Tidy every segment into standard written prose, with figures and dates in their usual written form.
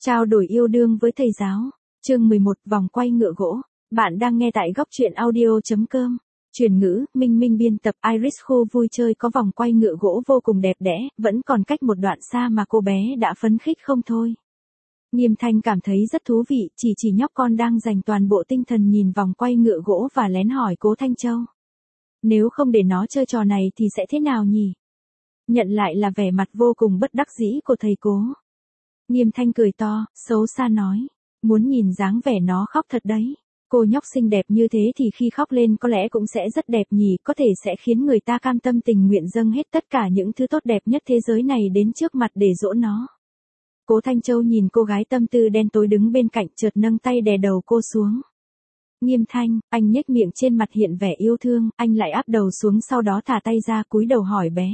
Trao đổi yêu đương với thầy giáo. Chương 11, vòng quay ngựa gỗ. Bạn đang nghe tại góc truyện audio.com. Chuyển ngữ, Minh Minh biên tập. Iris khu vui chơi có vòng quay ngựa gỗ vô cùng đẹp đẽ, vẫn còn cách một đoạn xa mà cô bé đã phấn khích không thôi. Nghiêm Thanh cảm thấy rất thú vị, chỉ nhóc con đang dành toàn bộ tinh thần nhìn vòng quay ngựa gỗ và lén hỏi Cố Thanh Châu. Nếu không để nó chơi trò này thì sẽ thế nào nhỉ? Nhận lại là vẻ mặt vô cùng bất đắc dĩ của thầy Cố. Nghiêm Thanh cười to, xấu xa nói. Muốn nhìn dáng vẻ nó khóc thật đấy. Cô nhóc xinh đẹp như thế thì khi khóc lên có lẽ cũng sẽ rất đẹp nhỉ, có thể sẽ khiến người ta cam tâm tình nguyện dâng hết tất cả những thứ tốt đẹp nhất thế giới này đến trước mặt để dỗ nó. Cố Thanh Châu nhìn cô gái tâm tư đen tối đứng bên cạnh, chợt nâng tay đè đầu cô xuống. Nghiêm Thanh, anh nhếch miệng, trên mặt hiện vẻ yêu thương, anh lại áp đầu xuống, sau đó thả tay ra cúi đầu hỏi bé.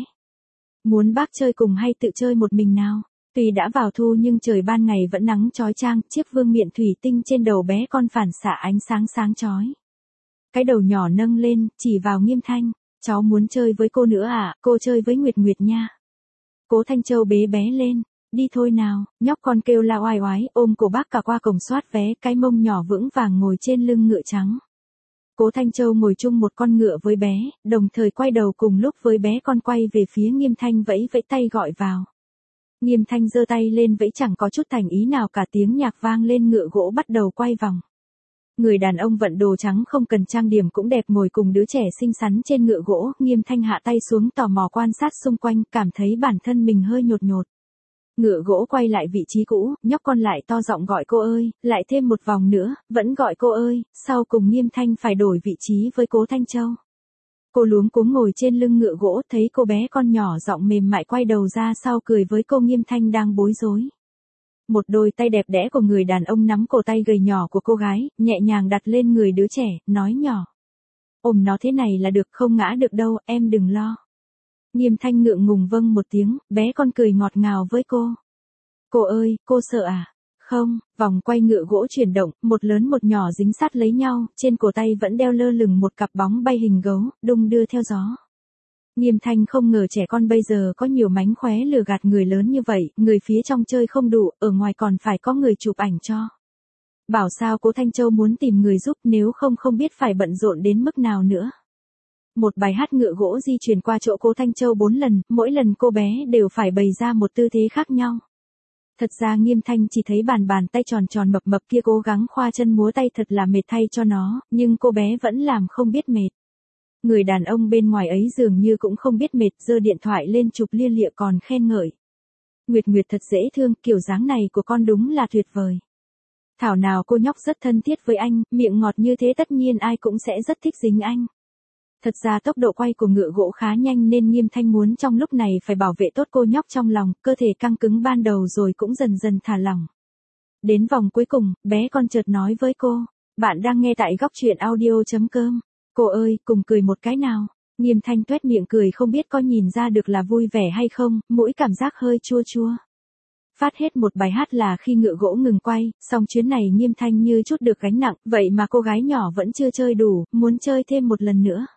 Muốn bác chơi cùng hay tự chơi một mình nào? Tuy đã vào thu nhưng trời ban ngày vẫn nắng chói chang, chiếc vương miện thủy tinh trên đầu bé con phản xạ ánh sáng sáng chói. Cái đầu nhỏ nâng lên, chỉ vào Nghiêm Thanh, cháu muốn chơi với cô nữa à, cô chơi với Nguyệt Nguyệt nha. Cố Thanh Châu bế bé lên, đi thôi nào, nhóc con kêu la oai oái, ôm cổ bác cả qua cổng soát vé, cái mông nhỏ vững vàng ngồi trên lưng ngựa trắng. Cố Thanh Châu ngồi chung một con ngựa với bé, đồng thời quay đầu cùng lúc với bé con quay về phía Nghiêm Thanh vẫy vẫy tay gọi vào. Nghiêm Thanh giơ tay lên vẫy chẳng có chút thành ý nào cả, tiếng nhạc vang lên, ngựa gỗ bắt đầu quay vòng. Người đàn ông vận đồ trắng không cần trang điểm cũng đẹp ngồi cùng đứa trẻ xinh xắn trên ngựa gỗ, Nghiêm Thanh hạ tay xuống tò mò quan sát xung quanh, cảm thấy bản thân mình hơi nhột nhột. Ngựa gỗ quay lại vị trí cũ, nhóc con lại to giọng gọi cô ơi, lại thêm một vòng nữa, vẫn gọi cô ơi, sau cùng Nghiêm Thanh phải đổi vị trí với Cố Thanh Châu. Cô luống cuống ngồi trên lưng ngựa gỗ, thấy cô bé con nhỏ giọng mềm mại quay đầu ra sau cười với cô. Nghiêm Thanh đang bối rối. Một đôi tay đẹp đẽ của người đàn ông nắm cổ tay gầy nhỏ của cô gái, nhẹ nhàng đặt lên người đứa trẻ, nói nhỏ. Ôm nó thế này là được, không ngã được đâu, em đừng lo. Nghiêm Thanh ngượng ngùng vâng một tiếng, bé con cười ngọt ngào với cô. Cô ơi, cô sợ à? Không, vòng quay ngựa gỗ chuyển động, một lớn một nhỏ dính sát lấy nhau, trên cổ tay vẫn đeo lơ lửng một cặp bóng bay hình gấu, đung đưa theo gió. Nghiêm Thanh không ngờ trẻ con bây giờ có nhiều mánh khóe lừa gạt người lớn như vậy, người phía trong chơi không đủ, ở ngoài còn phải có người chụp ảnh cho. Bảo sao Cố Thanh Châu muốn tìm người giúp, nếu không biết phải bận rộn đến mức nào nữa. Một bài hát ngựa gỗ di chuyển qua chỗ Cố Thanh Châu 4 lần, mỗi lần cô bé đều phải bày ra một tư thế khác nhau. Thật ra Nghiêm Thanh chỉ thấy bàn tay tròn tròn mập mập kia cố gắng khoa chân múa tay thật là mệt thay cho nó, nhưng cô bé vẫn làm không biết mệt. Người đàn ông bên ngoài ấy dường như cũng không biết mệt, giơ điện thoại lên chụp lia lịa còn khen ngợi. Nguyệt Nguyệt thật dễ thương, kiểu dáng này của con đúng là tuyệt vời. Thảo nào cô nhóc rất thân thiết với anh, miệng ngọt như thế tất nhiên ai cũng sẽ rất thích dính anh. Thật ra tốc độ quay của ngựa gỗ khá nhanh nên Nghiêm Thanh muốn trong lúc này phải bảo vệ tốt cô nhóc trong lòng, cơ thể căng cứng ban đầu rồi cũng dần dần thả lỏng. Đến vòng cuối cùng, bé con chợt nói với cô, bạn đang nghe tại góc truyện audio.com. Cô ơi, cùng cười một cái nào. Nghiêm Thanh tuét miệng cười, không biết có nhìn ra được là vui vẻ hay không, mũi cảm giác hơi chua chua. Phát hết một bài hát là khi ngựa gỗ ngừng quay, xong chuyến này Nghiêm Thanh như chút được gánh nặng, vậy mà cô gái nhỏ vẫn chưa chơi đủ, muốn chơi thêm một lần nữa.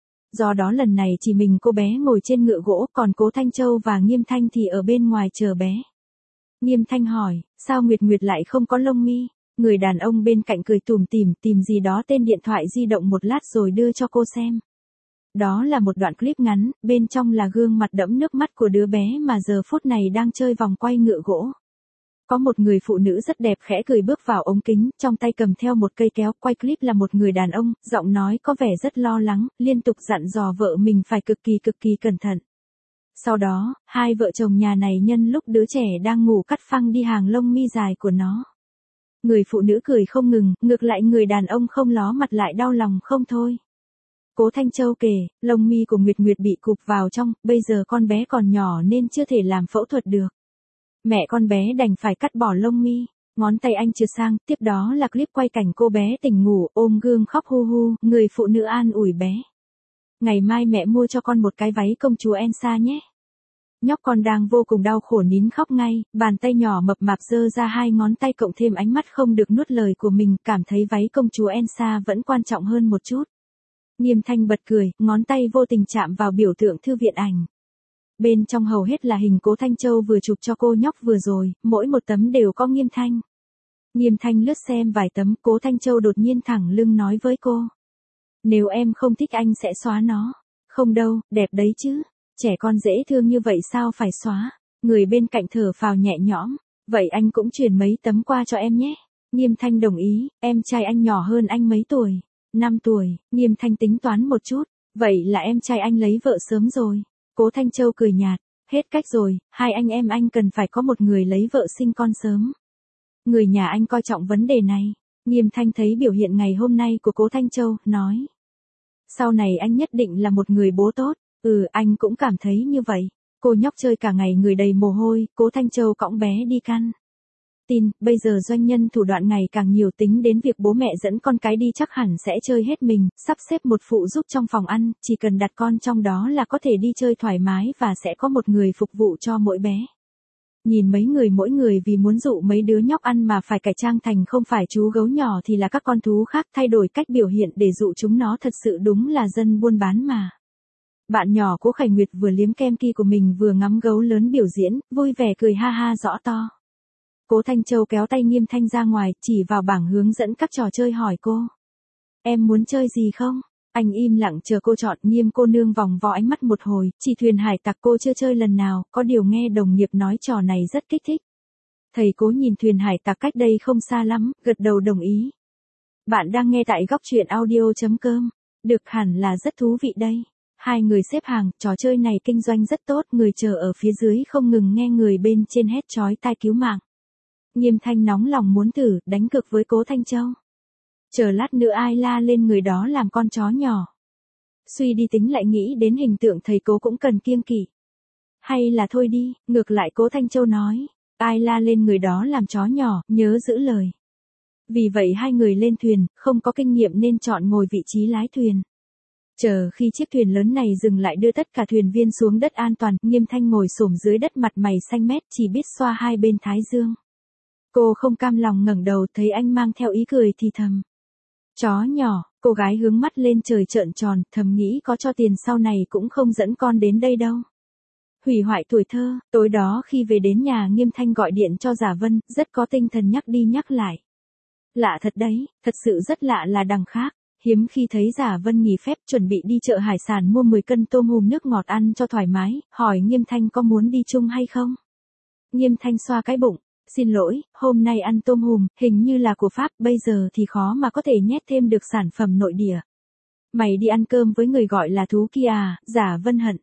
Do đó lần này chỉ mình cô bé ngồi trên ngựa gỗ, còn Cố Thanh Châu và Nghiêm Thanh thì ở bên ngoài chờ bé. Nghiêm Thanh hỏi, sao Nguyệt Nguyệt lại không có lông mi? Người đàn ông bên cạnh cười tủm tỉm, tìm gì đó tên điện thoại di động một lát rồi đưa cho cô xem. Đó là một đoạn clip ngắn, bên trong là gương mặt đẫm nước mắt của đứa bé mà giờ phút này đang chơi vòng quay ngựa gỗ. Có một người phụ nữ rất đẹp khẽ cười bước vào ống kính, trong tay cầm theo một cây kéo, quay clip là một người đàn ông, giọng nói có vẻ rất lo lắng, liên tục dặn dò vợ mình phải cực kỳ cẩn thận. Sau đó, hai vợ chồng nhà này nhân lúc đứa trẻ đang ngủ cắt phăng đi hàng lông mi dài của nó. Người phụ nữ cười không ngừng, ngược lại người đàn ông không ló mặt lại đau lòng không thôi. Cố Thanh Châu kể, lông mi của Nguyệt Nguyệt bị cụp vào trong, bây giờ con bé còn nhỏ nên chưa thể làm phẫu thuật được. Mẹ con bé đành phải cắt bỏ lông mi, ngón tay anh trượt sang, tiếp đó là clip quay cảnh cô bé tỉnh ngủ, ôm gương khóc hu hu, người phụ nữ an ủi bé. Ngày mai mẹ mua cho con một cái váy công chúa Elsa nhé. Nhóc con đang vô cùng đau khổ nín khóc ngay, bàn tay nhỏ mập mạp giơ ra hai ngón tay cộng thêm ánh mắt không được nuốt lời của mình, cảm thấy váy công chúa Elsa vẫn quan trọng hơn một chút. Nghiêm Thanh bật cười, ngón tay vô tình chạm vào biểu tượng thư viện ảnh. bên trong hầu hết là hình Cố Thanh Châu vừa chụp cho cô nhóc vừa rồi, mỗi một tấm đều có Nghiêm Thanh. Nghiêm Thanh lướt xem vài tấm, Cố Thanh Châu đột nhiên thẳng lưng nói với cô. Nếu em không thích anh sẽ xóa nó. Không đâu, đẹp đấy chứ. Trẻ con dễ thương như vậy sao phải xóa. Người bên cạnh thở phào nhẹ nhõm. Vậy anh cũng truyền mấy tấm qua cho em nhé. Nghiêm Thanh đồng ý, em trai anh nhỏ hơn anh mấy tuổi. 5 tuổi, Nghiêm Thanh tính toán một chút. Vậy là em trai anh lấy vợ sớm rồi. Cố Thanh Châu cười nhạt. Hết cách rồi, hai anh em anh cần phải có một người lấy vợ sinh con sớm. Người nhà anh coi trọng vấn đề này. Nghiêm Thanh thấy biểu hiện ngày hôm nay của Cố Thanh Châu, nói. Sau này anh nhất định là một người bố tốt. Anh cũng cảm thấy như vậy. Cô nhóc chơi cả ngày người đầy mồ hôi, Cố Thanh Châu cõng bé đi căn tin, bây giờ doanh nhân thủ đoạn ngày càng nhiều, tính đến việc bố mẹ dẫn con cái đi chắc hẳn sẽ chơi hết mình, sắp xếp một phụ giúp trong phòng ăn, chỉ cần đặt con trong đó là có thể đi chơi thoải mái và sẽ có một người phục vụ cho mỗi bé. Nhìn mấy người mỗi người vì muốn dụ mấy đứa nhóc ăn mà phải cải trang thành không phải chú gấu nhỏ thì là các con thú khác, thay đổi cách biểu hiện để dụ chúng nó, thật sự đúng là dân buôn bán mà. Bạn nhỏ Cố Khải Nguyệt vừa liếm kem ki của mình vừa ngắm gấu lớn biểu diễn, vui vẻ cười ha ha rõ to. Cố Thanh Châu kéo tay Nghiêm Thanh ra ngoài, chỉ vào bảng hướng dẫn các trò chơi hỏi cô. Em muốn chơi gì không? Anh im lặng chờ cô chọn. Nghiêm cô nương vòng vo ánh mắt một hồi, chỉ thuyền hải tặc cô chưa chơi lần nào, có điều nghe đồng nghiệp nói trò này rất kích thích. Thầy Cố nhìn thuyền hải tặc cách đây không xa lắm, gật đầu đồng ý. Bạn đang nghe tại góc truyện audio.com. Được, hẳn là rất thú vị đây. Hai người xếp hàng, trò chơi này kinh doanh rất tốt, người chờ ở phía dưới không ngừng nghe người bên trên hét chói tai cứu mạng. Nghiêm Thanh nóng lòng muốn thử, đánh cược với Cố Thanh Châu. Chờ lát nữa ai la lên người đó làm con chó nhỏ. Suy đi tính lại nghĩ đến hình tượng thầy Cố cũng cần kiêng kỵ. Hay là thôi đi, ngược lại Cố Thanh Châu nói. Ai la lên người đó làm chó nhỏ, nhớ giữ lời. Vì vậy hai người lên thuyền, không có kinh nghiệm nên chọn ngồi vị trí lái thuyền. Chờ khi chiếc thuyền lớn này dừng lại đưa tất cả thuyền viên xuống đất an toàn, Nghiêm Thanh ngồi xổm dưới đất mặt mày xanh mét chỉ biết xoa hai bên thái dương. Cô không cam lòng ngẩng đầu thấy anh mang theo ý cười thì thầm. Chó nhỏ, cô gái hướng mắt lên trời trợn tròn, thầm nghĩ có cho tiền sau này cũng không dẫn con đến đây đâu. Hủy hoại tuổi thơ, tối đó khi về đến nhà Nghiêm Thanh gọi điện cho Giả Vân, rất có tinh thần nhắc đi nhắc lại. Lạ thật đấy, thật sự rất lạ là đằng khác. Hiếm khi thấy Giả Vân nghỉ phép chuẩn bị đi chợ hải sản mua 10 cân tôm hùm nước ngọt ăn cho thoải mái, hỏi Nghiêm Thanh có muốn đi chung hay không. Nghiêm Thanh xoa cái bụng, xin lỗi, hôm nay ăn tôm hùm, hình như là của Pháp, bây giờ thì khó mà có thể nhét thêm được sản phẩm nội địa. Mày đi ăn cơm với người gọi là thú kia à, Giả Vân hận.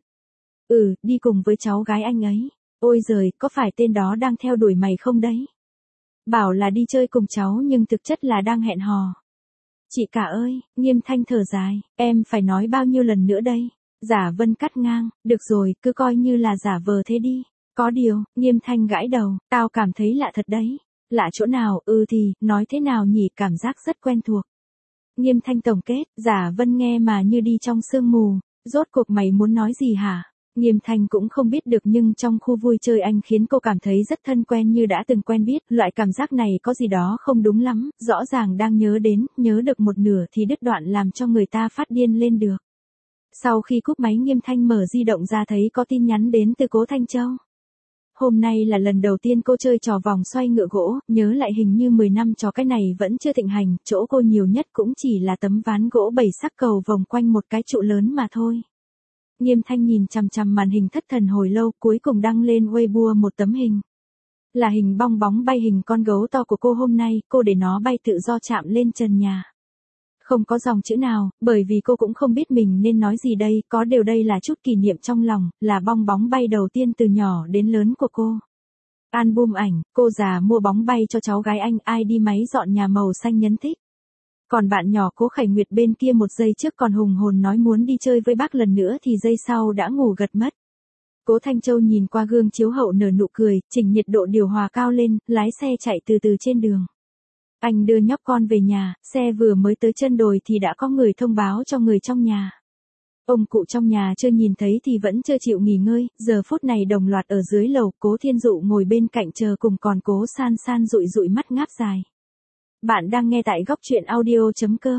Đi cùng với cháu gái anh ấy. Ôi giời, có phải tên đó đang theo đuổi mày không đấy? Bảo là đi chơi cùng cháu nhưng thực chất là đang hẹn hò. Chị cả ơi, Nghiêm Thanh thở dài, em phải nói bao nhiêu lần nữa đây? Giả Vân cắt ngang, được rồi, cứ coi như là giả vờ thế đi. Có điều, Nghiêm Thanh gãi đầu, tao cảm thấy lạ thật đấy. Lạ chỗ nào, thì, nói thế nào nhỉ, cảm giác rất quen thuộc. Nghiêm Thanh tổng kết, Giả Vân nghe mà như đi trong sương mù, rốt cuộc mày muốn nói gì hả? Nghiêm Thanh cũng không biết được nhưng trong khu vui chơi anh khiến cô cảm thấy rất thân quen như đã từng quen biết, loại cảm giác này có gì đó không đúng lắm, rõ ràng đang nhớ đến, nhớ được một nửa thì đứt đoạn làm cho người ta phát điên lên được. Sau khi cúp máy Nghiêm Thanh mở di động ra thấy có tin nhắn đến từ Cố Thanh Châu. Hôm nay là lần đầu tiên cô chơi trò vòng xoay ngựa gỗ, nhớ lại hình như 10 năm trò cái này vẫn chưa thịnh hành, chỗ cô nhiều nhất cũng chỉ là tấm ván gỗ 7 sắc cầu vòng quanh một cái trụ lớn mà thôi. Nghiêm Thanh nhìn chằm chằm màn hình thất thần hồi lâu, cuối cùng đăng lên Weibo một tấm hình. Là hình bong bóng bay hình con gấu to của cô hôm nay, cô để nó bay tự do chạm lên trần nhà. Không có dòng chữ nào, bởi vì cô cũng không biết mình nên nói gì đây, có điều đây là chút kỷ niệm trong lòng, là bong bóng bay đầu tiên từ nhỏ đến lớn của cô. Album ảnh, cô già mua bóng bay cho cháu gái anh, ai đi máy dọn nhà màu xanh nhấn thích. Còn bạn nhỏ Cố Khải Nguyệt bên kia một giây trước còn hùng hồn nói muốn đi chơi với bác lần nữa thì giây sau đã ngủ gật mất. Cố Thanh Châu nhìn qua gương chiếu hậu nở nụ cười, chỉnh nhiệt độ điều hòa cao lên, lái xe chạy từ từ trên đường. Anh đưa nhóc con về nhà, xe vừa mới tới chân đồi thì đã có người thông báo cho người trong nhà. Ông cụ trong nhà chưa nhìn thấy thì vẫn chưa chịu nghỉ ngơi, giờ phút này đồng loạt ở dưới lầu, Cố Thiên Dụ ngồi bên cạnh chờ cùng còn Cố San San dụi dụi mắt ngáp dài. Bạn đang nghe tại góc truyện audio.com.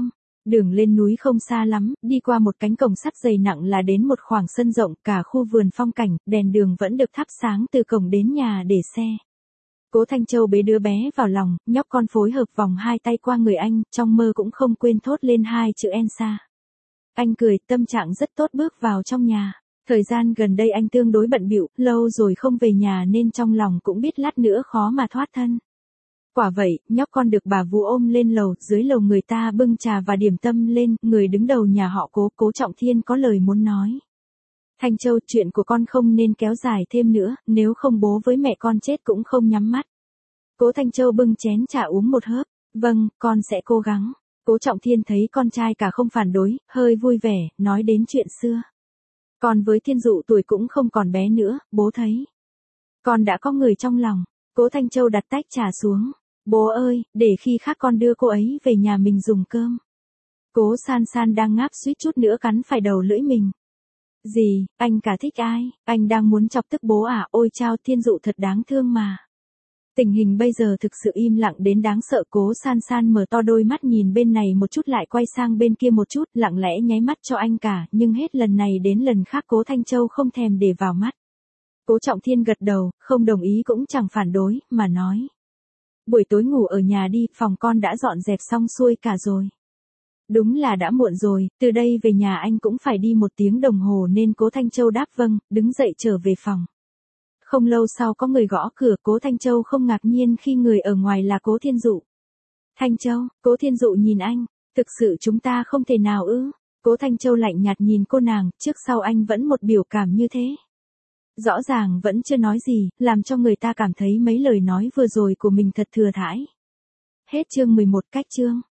Đường lên núi không xa lắm, đi qua một cánh cổng sắt dày nặng là đến một khoảng sân rộng, cả khu vườn phong cảnh, đèn đường vẫn được thắp sáng từ cổng đến nhà để xe. Cố Thanh Châu bế đứa bé vào lòng, nhóc con phối hợp vòng hai tay qua người anh, trong mơ cũng không quên thốt lên hai chữ Elsa. Anh cười, tâm trạng rất tốt bước vào trong nhà. Thời gian gần đây anh tương đối bận bịu, lâu rồi không về nhà nên trong lòng cũng biết lát nữa khó mà thoát thân. Quả vậy, nhóc con được bà vú ôm lên lầu, dưới lầu người ta bưng trà và điểm tâm lên, người đứng đầu nhà họ Cố Trọng Thiên có lời muốn nói. Thanh Châu, chuyện của con không nên kéo dài thêm nữa, nếu không bố với mẹ con chết cũng không nhắm mắt. Cố Thanh Châu bưng chén trà uống một hớp, vâng, con sẽ cố gắng. Cố Trọng Thiên thấy con trai cả không phản đối, hơi vui vẻ, nói đến chuyện xưa. Còn với Thiên Dụ tuổi cũng không còn bé nữa, bố thấy. Con đã có người trong lòng. Cố Thanh Châu đặt tách trà xuống. Bố ơi, để khi khác con đưa cô ấy về nhà mình dùng cơm. Cố San San đang ngáp suýt chút nữa cắn phải đầu lưỡi mình. Gì, anh cả thích ai? Anh đang muốn chọc tức bố à? Ôi chao, Thiên Dụ thật đáng thương mà. Tình hình bây giờ thực sự im lặng đến đáng sợ. Cố San San mở to đôi mắt nhìn bên này một chút lại quay sang bên kia một chút, lặng lẽ nháy mắt cho anh cả, nhưng hết lần này đến lần khác Cố Thanh Châu không thèm để vào mắt. Cố Trọng Thiên gật đầu, không đồng ý cũng chẳng phản đối, mà nói. Buổi tối ngủ ở nhà đi, phòng con đã dọn dẹp xong xuôi cả rồi. Đúng là đã muộn rồi, từ đây về nhà anh cũng phải đi 1 tiếng đồng hồ nên Cố Thanh Châu đáp vâng, đứng dậy trở về phòng. Không lâu sau có người gõ cửa, Cố Thanh Châu không ngạc nhiên khi người ở ngoài là Cố Thiên Dụ. Thanh Châu, Cố Thiên Dụ nhìn anh, thực sự chúng ta không thể nào ư? Cố Thanh Châu lạnh nhạt nhìn cô nàng, trước sau anh vẫn một biểu cảm như thế. Rõ ràng vẫn chưa nói gì, làm cho người ta cảm thấy mấy lời nói vừa rồi của mình thật thừa thãi. Hết chương 11 cách chương.